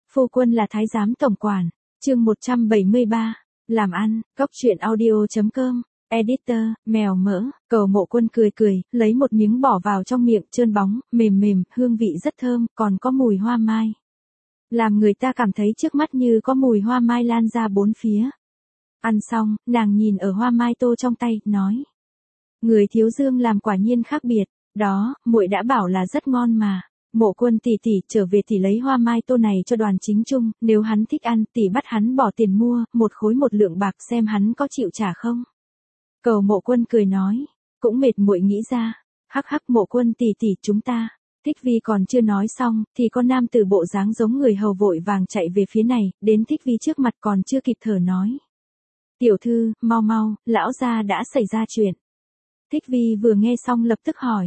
Phu quân là thái giám tổng quản. Chương 173. Làm ăn, Cốc truyện audio.com. Editor, mèo mỡ. Cầu Mộ Quân cười cười, lấy một miếng bỏ vào trong miệng, trơn bóng, mềm mềm, hương vị rất thơm, còn có mùi hoa mai. Làm người ta cảm thấy trước mắt như có mùi hoa mai lan ra bốn phía. Ăn xong, nàng nhìn ở hoa mai tô trong tay, nói: Người thiếu dương làm quả nhiên khác biệt, đó, muội đã bảo là rất ngon mà. Mộ Quân tỷ tỷ, trở về tỷ lấy hoa mai tô này cho Đoàn Chính Trung, nếu hắn thích ăn, tỷ bắt hắn bỏ tiền mua, 1 khối 1 lượng bạc xem hắn có chịu trả không. Cầu Mộ Quân cười nói: Cũng mệt muội nghĩ ra. Hắc hắc, Mộ Quân tỷ tỷ, chúng ta. Thích Vi còn chưa nói xong, thì con nam tử bộ dáng giống người hầu vội vàng chạy về phía này, đến Thích Vi trước mặt còn chưa kịp thở nói: Tiểu thư, mau mau, lão gia đã xảy ra chuyện. Thích Vi vừa nghe xong lập tức hỏi: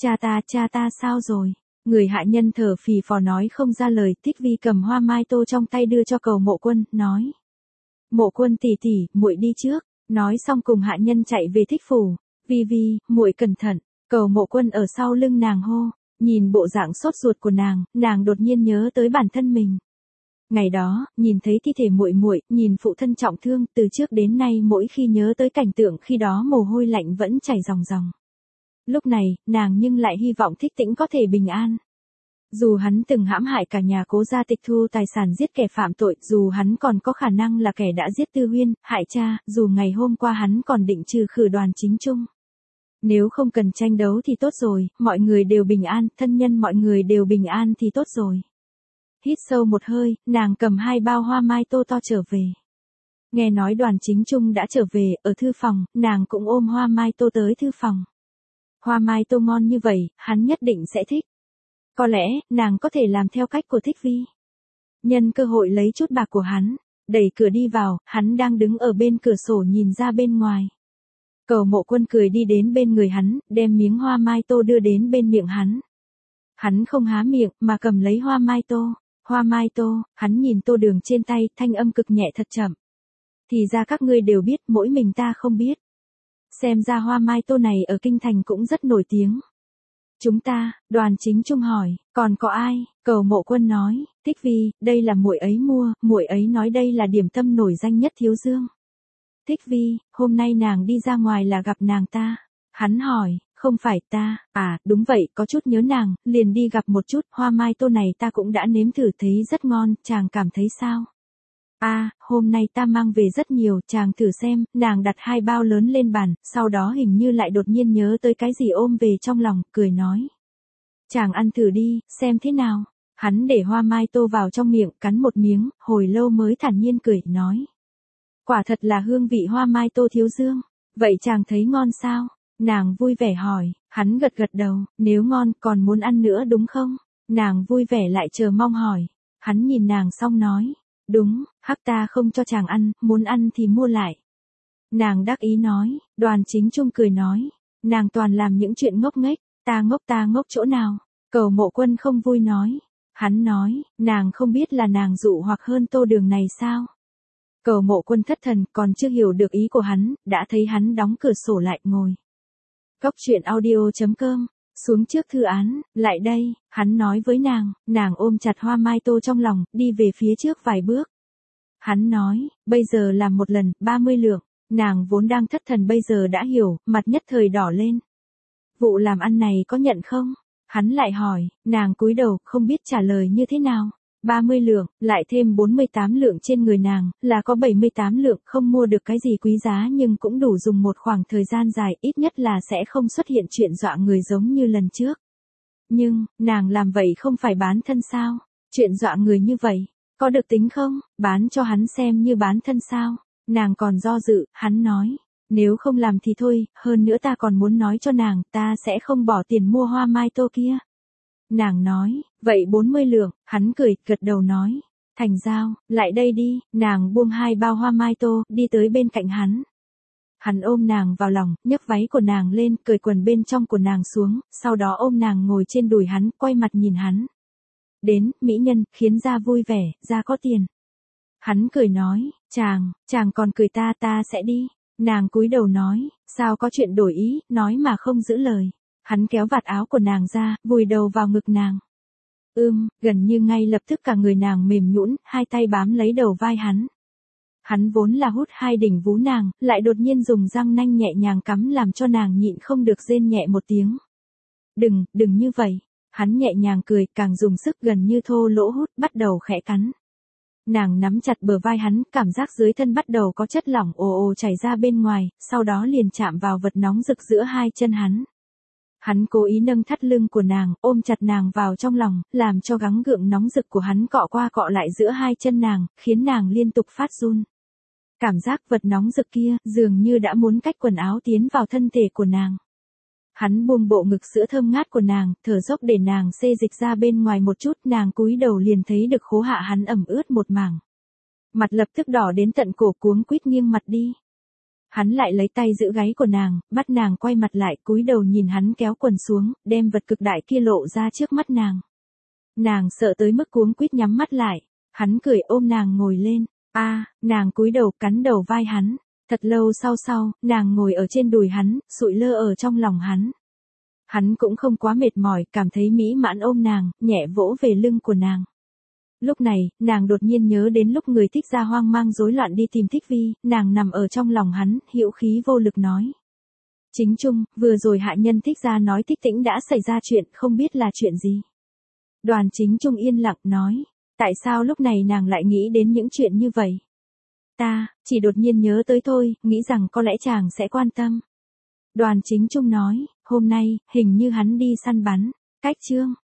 cha ta sao rồi? Người hạ nhân thở phì phò nói không ra lời. Thích Vi cầm hoa mai tô trong tay đưa cho Cầu Mộ Quân, nói: Mộ Quân tỷ tỷ, muội đi trước. Nói xong cùng hạ nhân chạy về Thích phủ. Vi, muội cẩn thận. Cầu Mộ Quân ở sau lưng nàng hô. Nhìn bộ dạng sốt ruột của nàng đột nhiên nhớ tới bản thân mình. Ngày đó, nhìn thấy thi thể muội, nhìn phụ thân trọng thương, từ trước đến nay mỗi khi nhớ tới cảnh tượng khi đó mồ hôi lạnh vẫn chảy ròng ròng. Lúc này, nàng nhưng lại hy vọng Thích Tĩnh có thể bình an. Dù hắn từng hãm hại cả nhà Cố gia, tịch thu tài sản, giết kẻ phạm tội, dù hắn còn có khả năng là kẻ đã giết Tư Huyên, hại cha, dù ngày hôm qua hắn còn định trừ khử Đoàn Chính Trung. Nếu không cần tranh đấu thì tốt rồi, mọi người đều bình an, thân nhân mọi người đều bình an thì tốt rồi. Hít sâu một hơi, nàng cầm 2 bao hoa mai tô to trở về. Nghe nói Đoàn Chính Trung đã trở về, ở thư phòng, nàng cũng ôm hoa mai tô tới thư phòng. Hoa mai tô ngon như vậy, hắn nhất định sẽ thích. Có lẽ, nàng có thể làm theo cách của Thích Vi. Nhân cơ hội lấy chút bạc của hắn, đẩy cửa đi vào, hắn đang đứng ở bên cửa sổ nhìn ra bên ngoài. Cầu Mộ Quân cười đi đến bên người hắn, đem miếng hoa mai tô đưa đến bên miệng hắn. Hắn không há miệng, mà cầm lấy hoa mai tô. Hoa mai tô, hắn nhìn tô đường trên tay, thanh âm cực nhẹ thật chậm. Thì ra các ngươi đều biết, mỗi mình ta không biết. Xem ra hoa mai tô này ở kinh thành cũng rất nổi tiếng. Chúng ta, Đoàn Chính Trung hỏi, còn có ai? Cầu Mộ Quân nói: Thích Vi, đây là muội ấy mua, muội ấy nói đây là điểm tâm nổi danh nhất thiếu dương. Thích Vi, hôm nay nàng đi ra ngoài là gặp nàng ta. Hắn hỏi: Không phải ta? À, đúng vậy, có chút nhớ nàng, liền đi gặp một chút. Hoa mai tô này ta cũng đã nếm thử, thấy rất ngon, chàng cảm thấy sao? À, hôm nay ta mang về rất nhiều, chàng thử xem. Nàng đặt 2 bao lớn lên bàn, sau đó hình như lại đột nhiên nhớ tới cái gì ôm về trong lòng, cười nói: Chàng ăn thử đi, xem thế nào. Hắn để hoa mai tô vào trong miệng, cắn một miếng, hồi lâu mới thản nhiên cười, nói: Quả thật là hương vị hoa mai tô thiếu dương. Vậy chàng thấy ngon sao? Nàng vui vẻ hỏi. Hắn gật gật đầu: Nếu ngon, còn muốn ăn nữa đúng không? Nàng vui vẻ lại chờ mong hỏi. Hắn nhìn nàng xong nói: Đúng, hắc, ta không cho chàng ăn, muốn ăn thì mua lại. Nàng đắc ý nói. Đoàn Chính Trung cười nói: Nàng toàn làm những chuyện ngốc nghếch. Ta ngốc chỗ nào? Cầu Mộ Quân không vui nói. Hắn nói: Nàng không biết là nàng dụ hoặc hơn tô đường này sao? Cầu Mộ Quân thất thần, còn chưa hiểu được ý của hắn, đã thấy hắn đóng cửa sổ lại, ngồi. Cốc truyện audio.com. Xuống trước thư án, lại đây. Hắn nói với nàng ôm chặt hoa mai tô trong lòng, đi về phía trước vài bước. Hắn nói: Bây giờ làm một lần, 30 lượng. Nàng vốn đang thất thần bây giờ đã hiểu, mặt nhất thời đỏ lên. Vụ làm ăn này có nhận không? Hắn lại hỏi. Nàng cúi đầu, không biết trả lời như thế nào. 30 lượng, lại thêm 48 lượng trên người nàng, là có 78 lượng, không mua được cái gì quý giá nhưng cũng đủ dùng một khoảng thời gian dài, ít nhất là sẽ không xuất hiện chuyện dọa người giống như lần trước. Nhưng, nàng làm vậy không phải bán thân sao? Chuyện dọa người như vậy, có được tính không? Bán cho hắn xem như bán thân sao? Nàng còn do dự, hắn nói: Nếu không làm thì thôi, hơn nữa ta còn muốn nói cho nàng, ta sẽ không bỏ tiền mua hoa mai tô kia. Nàng nói: Vậy 40 lượng, hắn cười, gật đầu nói: Thành giao, lại đây đi. Nàng buông 2 bao hoa mai tô, đi tới bên cạnh hắn. Hắn ôm nàng vào lòng, nhấc váy của nàng lên, cởi quần bên trong của nàng xuống, sau đó ôm nàng ngồi trên đùi hắn, quay mặt nhìn hắn. Đến, mỹ nhân, khiến ra vui vẻ, ra có tiền. Hắn cười nói: Chàng còn cười ta sẽ đi. Nàng cúi đầu nói: Sao có chuyện đổi ý, nói mà không giữ lời. Hắn kéo vạt áo của nàng ra, vùi đầu vào ngực nàng. Gần như ngay lập tức cả người nàng mềm nhũn, hai tay bám lấy đầu vai hắn. Hắn vốn là hút hai đỉnh vú nàng, lại đột nhiên dùng răng nanh nhẹ nhàng cắm làm cho nàng nhịn không được rên nhẹ một tiếng. Đừng như vậy. Hắn nhẹ nhàng cười, càng dùng sức gần như thô lỗ hút, bắt đầu khẽ cắn. Nàng nắm chặt bờ vai hắn, cảm giác dưới thân bắt đầu có chất lỏng ồ ồ chảy ra bên ngoài, sau đó liền chạm vào vật nóng rực giữa hai chân hắn. Hắn cố ý nâng thắt lưng của nàng, ôm chặt nàng vào trong lòng, làm cho gắng gượng nóng rực của hắn cọ qua cọ lại giữa hai chân nàng, khiến nàng liên tục phát run. Cảm giác vật nóng rực kia, dường như đã muốn cách quần áo tiến vào thân thể của nàng. Hắn buông bộ ngực sữa thơm ngát của nàng, thở dốc để nàng xê dịch ra bên ngoài một chút, nàng cúi đầu liền thấy được khố hạ hắn ẩm ướt một mảng. Mặt lập tức đỏ đến tận cổ, cuống quýt nghiêng mặt đi. Hắn lại lấy tay giữ gáy của nàng, bắt nàng quay mặt lại, cúi đầu nhìn hắn kéo quần xuống, đem vật cực đại kia lộ ra trước mắt nàng. Nàng sợ tới mức cuống quýt nhắm mắt lại, hắn cười ôm nàng ngồi lên, nàng cúi đầu cắn đầu vai hắn. Thật lâu sau, nàng ngồi ở trên đùi hắn, sụi lơ ở trong lòng hắn. Hắn cũng không quá mệt mỏi, cảm thấy mỹ mãn ôm nàng, nhẹ vỗ về lưng của nàng. Lúc này, nàng đột nhiên nhớ đến lúc người Thích Gia hoang mang rối loạn đi tìm Thích Vi, nàng nằm ở trong lòng hắn, hữu khí vô lực nói. Chính Trung, vừa rồi hạ nhân Thích Gia nói Thích Tĩnh đã xảy ra chuyện, không biết là chuyện gì. Đoàn Chính Trung yên lặng nói, tại sao lúc này nàng lại nghĩ đến những chuyện như vậy? Ta, chỉ đột nhiên nhớ tới thôi, nghĩ rằng có lẽ chàng sẽ quan tâm. Đoàn Chính Trung nói, hôm nay, hình như hắn đi săn bắn, cách chương.